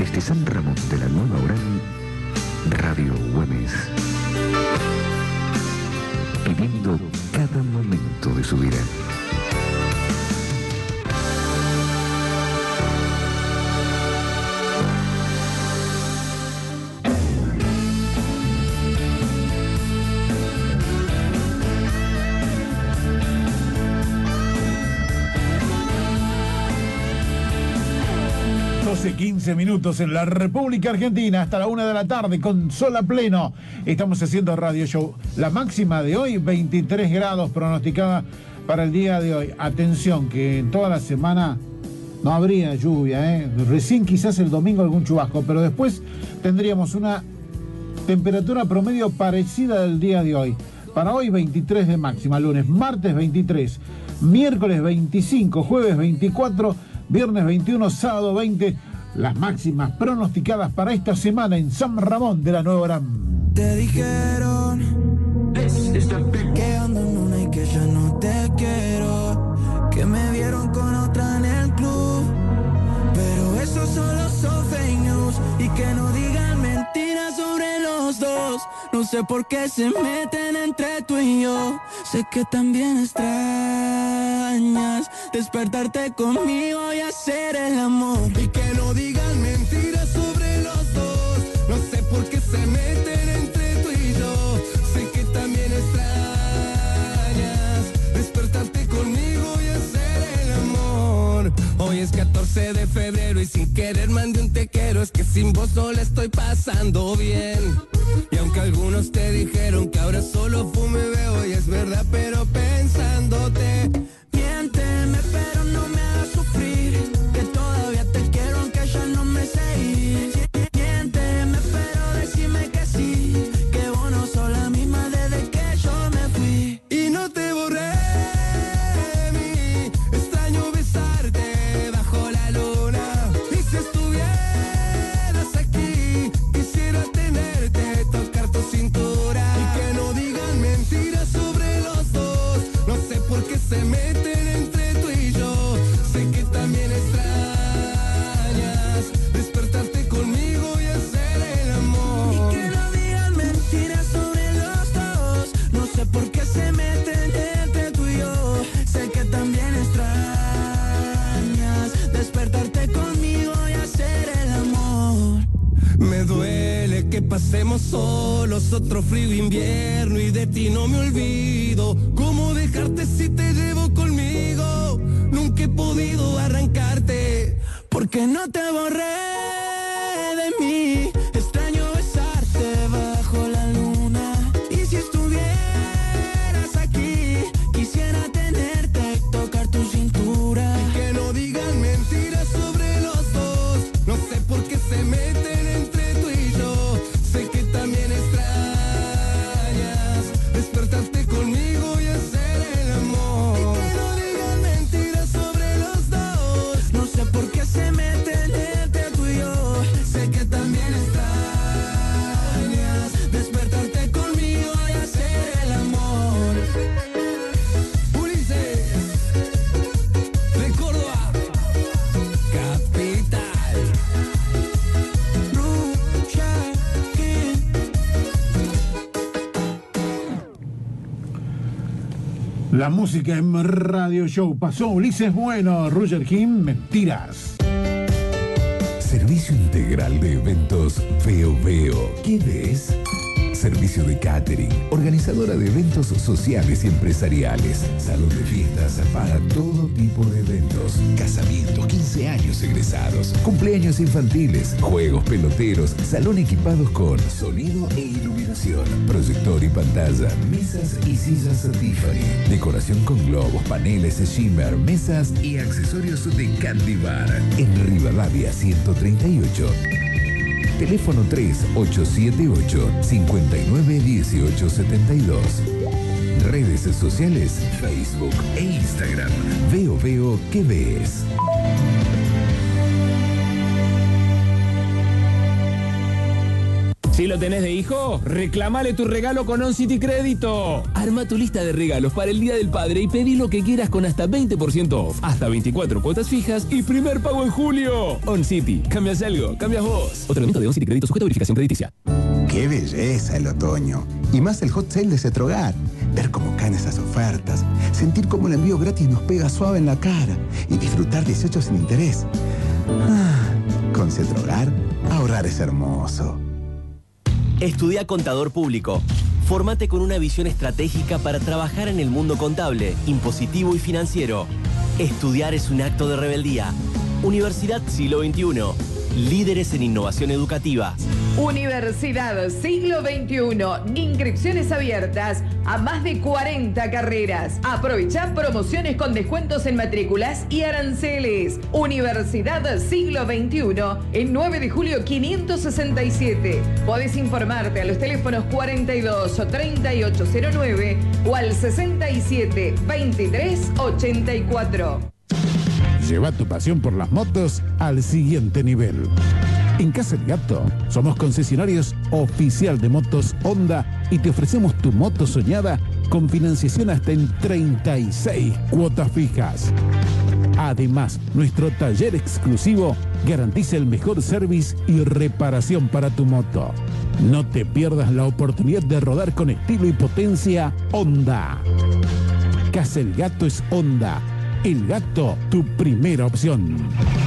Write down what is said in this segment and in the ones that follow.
Desde San Ramón de la Nueva Orán, Radio Güemes. Viviendo cada momento de su vida. Hace 15 minutos en la República Argentina, hasta la 1 de la tarde, con sol a pleno. Estamos haciendo Radio Show. La máxima de hoy, 23 grados pronosticada para el día de hoy. Atención, que en toda la semana no habría lluvia, ¿eh? Recién quizás el domingo algún chubasco, pero después tendríamos una temperatura promedio parecida del día de hoy. Para hoy, 23 de máxima, lunes, martes 23, miércoles 25, jueves 24, viernes 21, sábado 20, las máximas pronosticadas para esta semana en San Ramón de la Nueva Orán. Te dijeron que ando en una y que ya no te quiero, que me vieron con otra en el club, pero eso solo son fake news, y que no digan mentiras sobre los dos. No sé por qué se meten entre tú y yo. Sé que también extrañas despertarte conmigo y hacer el amor. Y que no digan mentiras sobre los dos. No sé por qué se meten entre tú y yo. Sé que también extrañas despertarte conmigo y hacer el amor. Hoy es 14 de febrero y sin querer mandé un te quiero. Es que sin vos no la estoy pasando bien. Y aunque algunos te dijeron que ahora solo fumo y veo, y es verdad, pero pensándote, miénteme pero no me hagas sufrir, que todavía te quiero aunque ya no me sé ir. Miénteme pero decime que sí, que vos no sos la misma desde que yo me fui. Y no te borré de mí, extraño besarte bajo la luna. Y si estuvieras aquí, quisiera tenerte, tocar tu cintura. Y que no digan mentiras sobre los dos. No sé por qué se meten entre tú y yo. Sé que también extrañas despertarte conmigo y hacer el amor. Y que no digan mentiras sobre los dos. No sé por qué se meten entre tú y yo. Sé que también extrañas despertarte conmigo y hacer el amor. Me duele que pasemos solos otro frío invierno y de ti no me olvido. ¿Cómo dejarte si te llevo conmigo? Nunca he podido arrancarte porque no te borré de mí. Extraño besarte bajo la luna. Y si estuvieras aquí, quisiera tenerte, tocar tu cintura. Y que no digan mentiras sobre los dos. No sé por qué se meten entre tú y yo. Sé que también extrañas despertarte conmigo y hacer el amor. Y que no digan mentiras sobre los dos. No sé por qué se meten entre tú y yo. Sé que también extrañas despertarte conmigo y hacer el amor. Ulises de Córdoba, capital. La música en Radio Show. Pasó Ulises Bueno, Roger King, mentiras. Servicio integral de eventos Veo Veo. ¿Qué ves? Servicio de catering, organizadora de eventos sociales y empresariales, salón de fiestas para todo tipo de eventos, casamientos, 15 años egresados, cumpleaños infantiles, juegos peloteros, salón equipados con sonido e iluminación, proyector y pantalla, mesas y sillas Tiffany, decoración con globos, paneles, shimmer, mesas y accesorios de Candy Bar, en Rivadavia 138. Teléfono 3878-591872. Redes sociales, Facebook e Instagram. Veo, veo, ¿qué ves? Si lo tenés de hijo, reclamale tu regalo con OnCity Crédito. Arma tu lista de regalos para el Día del Padre y pedí lo que quieras con hasta 20% off, hasta 24 cuotas fijas y primer pago en julio. OnCity, cambias algo, cambias vos. Otro elemento de OnCity Crédito sujeto a verificación crediticia. ¡Qué belleza el otoño! Y más el hot sale de Cetrogar. Ver cómo caen esas ofertas, sentir cómo el envío gratis nos pega suave en la cara y disfrutar 18 sin interés. Con Cetrogar, ahorrar es hermoso. Estudia Contador Público. Fórmate con una visión estratégica para trabajar en el mundo contable, impositivo y financiero. Estudiar es un acto de rebeldía. Universidad Siglo XXI. Líderes en innovación educativa. Universidad Siglo XXI. Inscripciones abiertas a más de 40 carreras. Aprovecha promociones con descuentos en matrículas y aranceles. Universidad Siglo XXI en 9 de julio 567. Podés informarte a los teléfonos 42 3809 o al 67 23 84. Lleva tu pasión por las motos al siguiente nivel. En Casa El Gato somos concesionarios oficial de motos Honda y te ofrecemos tu moto soñada con financiación hasta en 36 cuotas fijas. Además, nuestro taller exclusivo garantiza el mejor service y reparación para tu moto. No te pierdas la oportunidad de rodar con estilo y potencia Honda. Casa El Gato es Honda. El Gato, tu primera opción.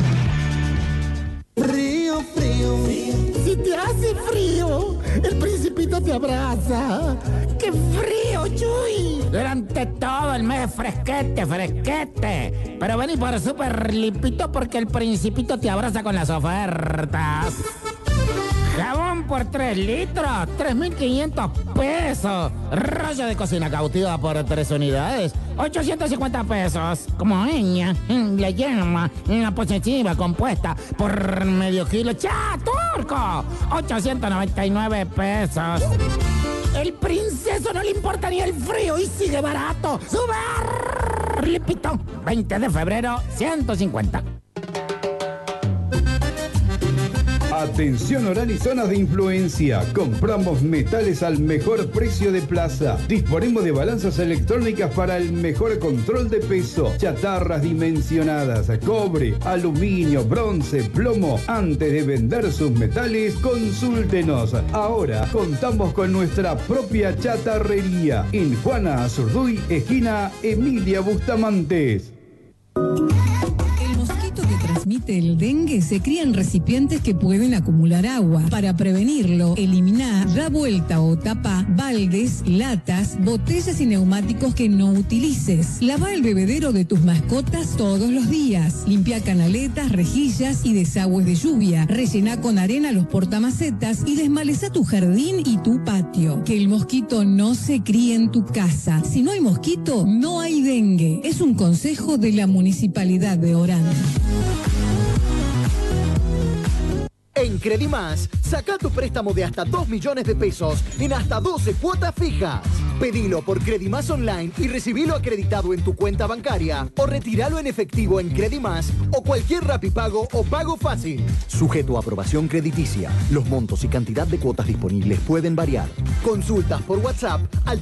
Frío, frío, si te hace frío, el Principito te abraza. ¡Qué frío, Chuy! Durante todo el mes fresquete, fresquete. Pero vení por Super Limpito porque el Principito te abraza con las ofertas. Jabón por 3 litros, 3.500 pesos. Rollo de cocina cautiva por 3 unidades, 850 pesos. Como ella, la llama, una posesiva compuesta por medio kilo. ¡Cha, turco! 899 pesos. El princeso no le importa ni el frío y sigue barato. ¡Super Limpito! 20 de febrero, 150. Atención Orán y zonas de influencia. Compramos metales al mejor precio de plaza. Disponemos de balanzas electrónicas para el mejor control de peso. Chatarras dimensionadas, cobre, aluminio, bronce, plomo. Antes de vender sus metales, consúltenos. Ahora contamos con nuestra propia chatarrería en Juana Azurduy, esquina Emilia Bustamantes. Transmite el dengue se cría en recipientes que pueden acumular agua. Para prevenirlo, elimina, da vuelta o tapa baldes, latas, botellas y neumáticos que no utilices. Lava el bebedero de tus mascotas todos los días. Limpia canaletas, rejillas y desagües de lluvia. Rellena con arena los portamacetas y desmaleza tu jardín y tu patio. Que el mosquito no se críe en tu casa. Si no hay mosquito, no hay dengue. Es un consejo de la Municipalidad de Orán. En Credimás, saca tu préstamo de hasta 2 millones de pesos en hasta 12 cuotas fijas. Pedilo por Credimás Online y recibilo acreditado en tu cuenta bancaria o retíralo en efectivo en Credimás o cualquier Rapipago o Pago Fácil. Sujeto a aprobación crediticia. Los montos y cantidad de cuotas disponibles pueden variar. Consultas por WhatsApp al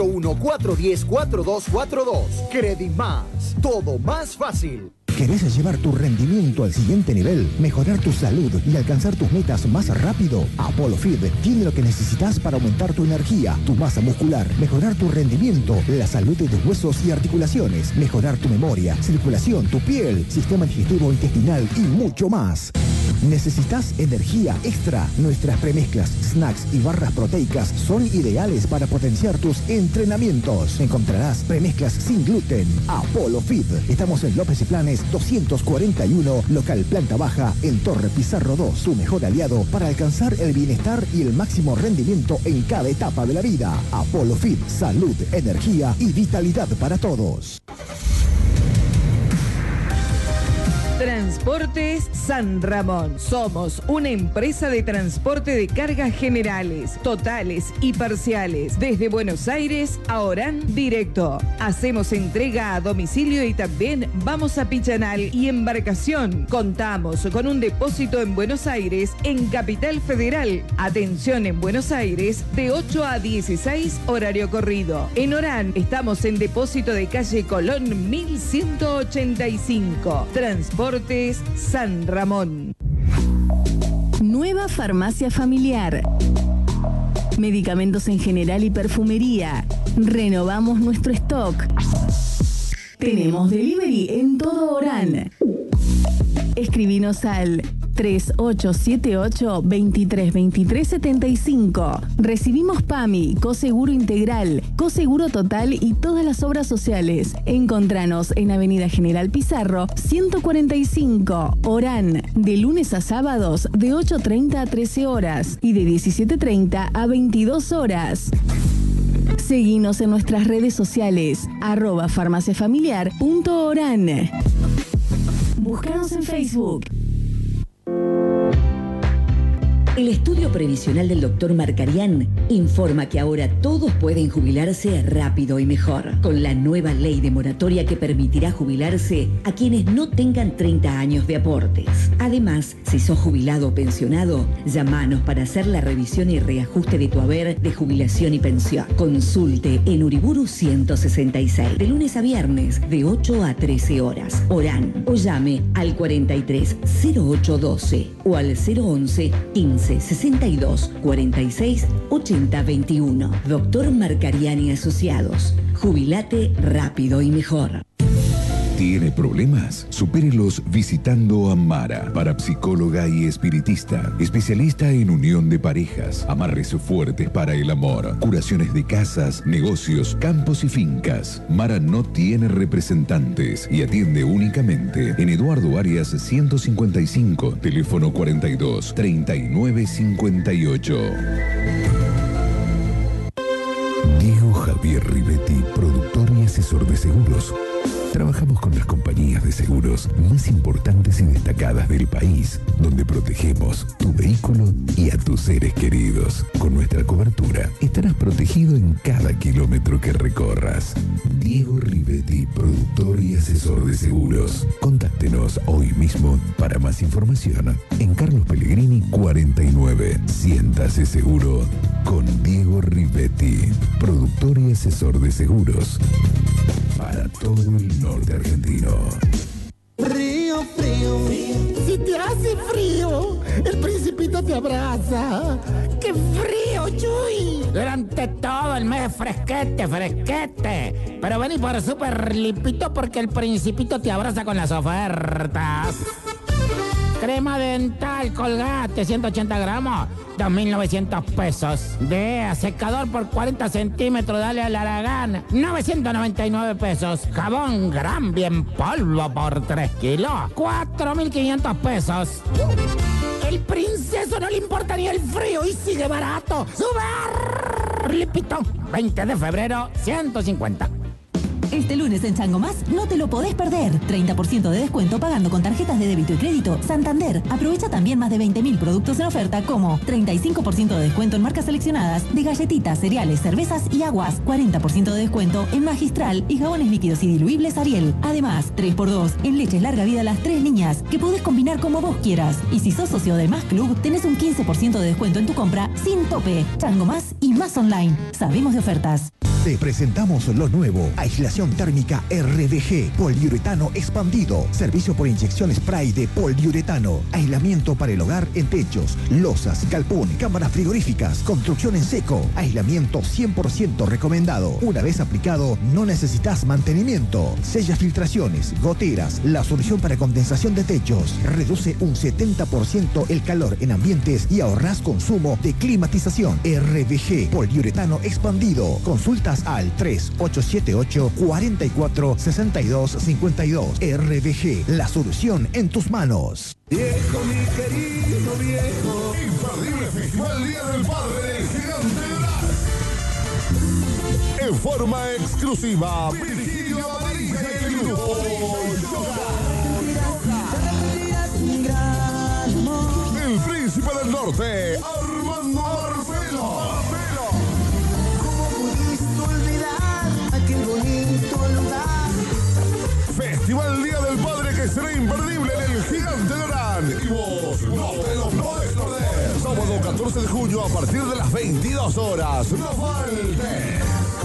381-410-4242. Credimás. Todo más fácil. ¿Querés llevar tu rendimiento al siguiente nivel, mejorar tu salud y alcanzar tus metas más rápido? Apollo Fit tiene lo que necesitas para aumentar tu energía, tu masa muscular, mejorar tu rendimiento, la salud de tus huesos y articulaciones, mejorar tu memoria, circulación, tu piel, sistema digestivo intestinal y mucho más. ¿Necesitas energía extra? Nuestras premezclas, snacks y barras proteicas son ideales para potenciar tus entrenamientos. Encontrarás premezclas sin gluten. Apollo Fit. Estamos en López y Planes 241, local planta baja, en Torre Pizarro 2. Tu mejor aliado para alcanzar el bienestar y el máximo rendimiento en cada etapa de la vida. Apollo Fit. Salud, energía y vitalidad para todos. Transportes San Ramón. Somos una empresa de transporte de cargas generales, totales y parciales. Desde Buenos Aires a Orán directo. Hacemos entrega a domicilio y también vamos a Pichanal y embarcación. Contamos con un depósito en Buenos Aires, en Capital Federal. Atención en Buenos Aires de 8 a 16 horario corrido. En Orán estamos en depósito de calle Colón 1185. Transportes San Ramón. Nueva farmacia familiar. Medicamentos en general y perfumería. Renovamos nuestro stock. Tenemos delivery en todo Orán. Escribinos al 3878-232375. Recibimos PAMI, Coseguro Integral, Coseguro Total y todas las obras sociales. Encontranos en Avenida General Pizarro, 145, Orán, de lunes a sábados de 8:30 a 13 horas y de 17:30 a 22 horas. Seguinos en nuestras redes sociales, @farmaciafamiliar.orán. Búscanos en Facebook. El estudio previsional del Dr. Marcarián informa que ahora todos pueden jubilarse rápido y mejor, con la nueva ley de moratoria que permitirá jubilarse a quienes no tengan 30 años de aportes. Además, si sos jubilado o pensionado, llamanos para hacer la revisión y reajuste de tu haber de jubilación y pensión. Consulte en Uriburu 166, de lunes a viernes, de 8 a 13 horas. Orán, o llame al 43 0812 o al 011 15 62 46 80 21. Doctor Marcarián y Asociados. Jubilate rápido y mejor. ¿Tiene problemas? Supérelos visitando a Mara, parapsicóloga y espiritista, especialista en unión de parejas, amarres fuertes para el amor, curaciones de casas, negocios, campos y fincas. Mara no tiene representantes y atiende únicamente en Eduardo Arias 155, teléfono 42 39 58. Diego Javier Rivetti, productor y asesor de seguros. Trabajamos con las compañías de seguros más importantes y destacadas del país, donde protegemos tu vehículo y a tus seres queridos. Con nuestra cobertura estarás protegido en cada kilómetro que recorras. Diego Rivetti, productor y asesor de seguros. Contáctenos hoy mismo para más información en Carlos Pellegrini 49. Siéntase seguro con Diego Rivetti, productor y asesor de seguros para todo el norte argentino. Frío, frío, si te hace frío, el Principito te abraza. ¡Qué frío, Chuy! Durante todo el mes fresquete, fresquete. Pero vení por Super Limpito porque el Principito te abraza con las ofertas. Crema dental Colgate, 180 gramos, 2.900 pesos. DEA, secador por 40 centímetros, dale al Aragán, 999 pesos. Jabón Gran Bien Polvo por 3 kilos, 4.500 pesos. El princeso no le importa ni el frío y sigue barato. ¡Super Limpito! 20 de febrero, 150. Este lunes en Chango Más no te lo podés perder. 30% de descuento pagando con tarjetas de débito y crédito Santander. Aprovecha también más de 20.000 productos en oferta como 35% de descuento en marcas seleccionadas de galletitas, cereales, cervezas y aguas. 40% de descuento en Magistral y jabones líquidos y diluibles Ariel. Además, 3x2 en leches larga vida las 3 niñas que podés combinar como vos quieras. Y si sos socio de Más Club, tenés un 15% de descuento en tu compra sin tope. Chango Más y Más Online. Sabemos de ofertas. Te presentamos lo nuevo. Aislación térmica RDG. Poliuretano expandido. Servicio por inyección spray de poliuretano. Aislamiento para el hogar en techos, losas, galpón, cámaras frigoríficas, construcción en seco. Aislamiento 100% recomendado. Una vez aplicado, no necesitas mantenimiento. Sella filtraciones, goteras. La solución para condensación de techos. Reduce un 70% el calor en ambientes y ahorras consumo de climatización. RDG. Poliuretano expandido. Consulta al 3878-446252. RDG, la solución en tus manos. Viejo, mi querido viejo. Imperdible Festival Día del Padre del Gigante Black. En forma exclusiva, Virgilio Amarilla y el grupo Yoga. Norte, Armando Marcelo. ¿Cómo pudiste olvidar aquel bonito lugar? Festival Día del Padre que será imperdible en el Gigante de Orán. Y vos no te lo podés perder. Sábado 14 de junio a partir de las 22 horas. ¡No faltes!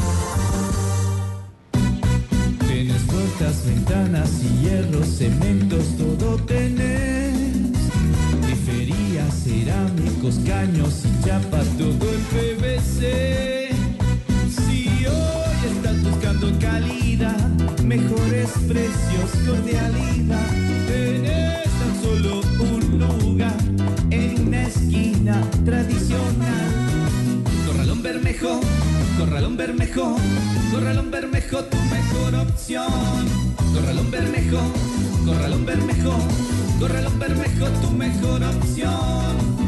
Tienes puertas, ventanas y hierros, cementos, todo tenés. Griferías, cerámicos, caños y chapa, todo el PVC. Si hoy estás buscando calidad, mejores precios, cordialidad, tenés tan solo un lugar en una esquina tradicional. Corralón Bermejo, Corralón Bermejo, Corralón Bermejo, tu mejor opción. Corralón Bermejo, Corralón Bermejo, Corralón Bermejo, tu mejor opción.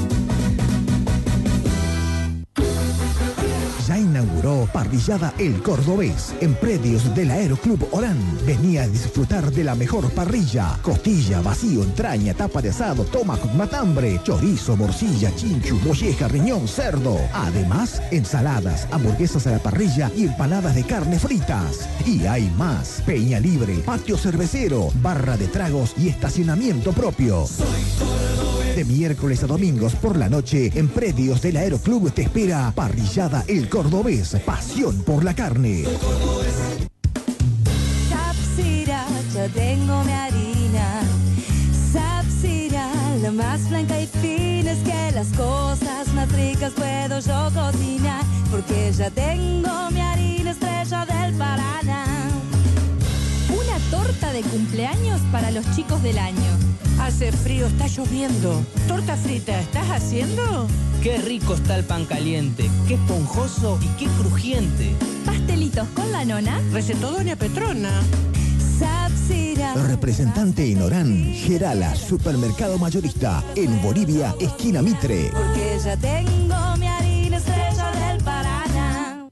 Ya inauguró Parrillada El Cordobés en predios del Aeroclub Orán. Venía a disfrutar de la mejor parrilla: costilla, vacío, entraña, tapa de asado, tomahawk, matambre, chorizo, morcilla, chinchu, molleja, riñón, cerdo. Además, ensaladas, hamburguesas a la parrilla y empanadas de carne fritas. Y hay más: peña libre, patio cervecero, barra de tragos y estacionamiento propio. De miércoles a domingos por la noche, en predios del Aeroclub te espera Parrillada El Cordobés, pasión por la carne. Sapsira, yo tengo mi harina. Sapsira, la más blanca y fina, es que las cosas más ricas puedo yo cocinar, porque ya tengo mi harina Estrella del Paraná. Una torta de cumpleaños para los chicos del año. Hace frío, está lloviendo. ¿Torta frita estás haciendo? Qué rico está el pan caliente, qué esponjoso y qué crujiente. Pastelitos con la nona. Recetó Doña Petrona. Sapsira. Representante en Orán, Gerala, supermercado mayorista. En Bolivia, esquina Mitre. Porque ya tengo mi harina Estrella del Paraná.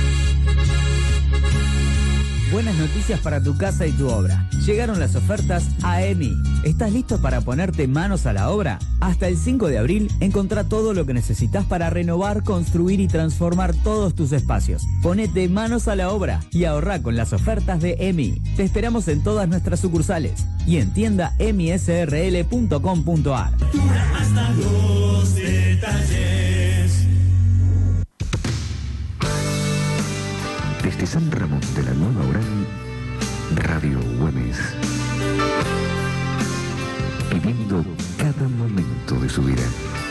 Buenas noticias para tu casa y tu obra. Llegaron las ofertas a EMI. ¿Estás listo para ponerte manos a la obra? Hasta el 5 de abril, encontrá todo lo que necesitas para renovar, construir y transformar todos tus espacios. Ponete manos a la obra y ahorrá con las ofertas de EMI. Te esperamos en todas nuestras sucursales y en tienda emisrl.com.ar. Hasta los detalles. Desde San Ramón de la Nueva Orán, Radio Güemes. Viviendo cada momento de su vida.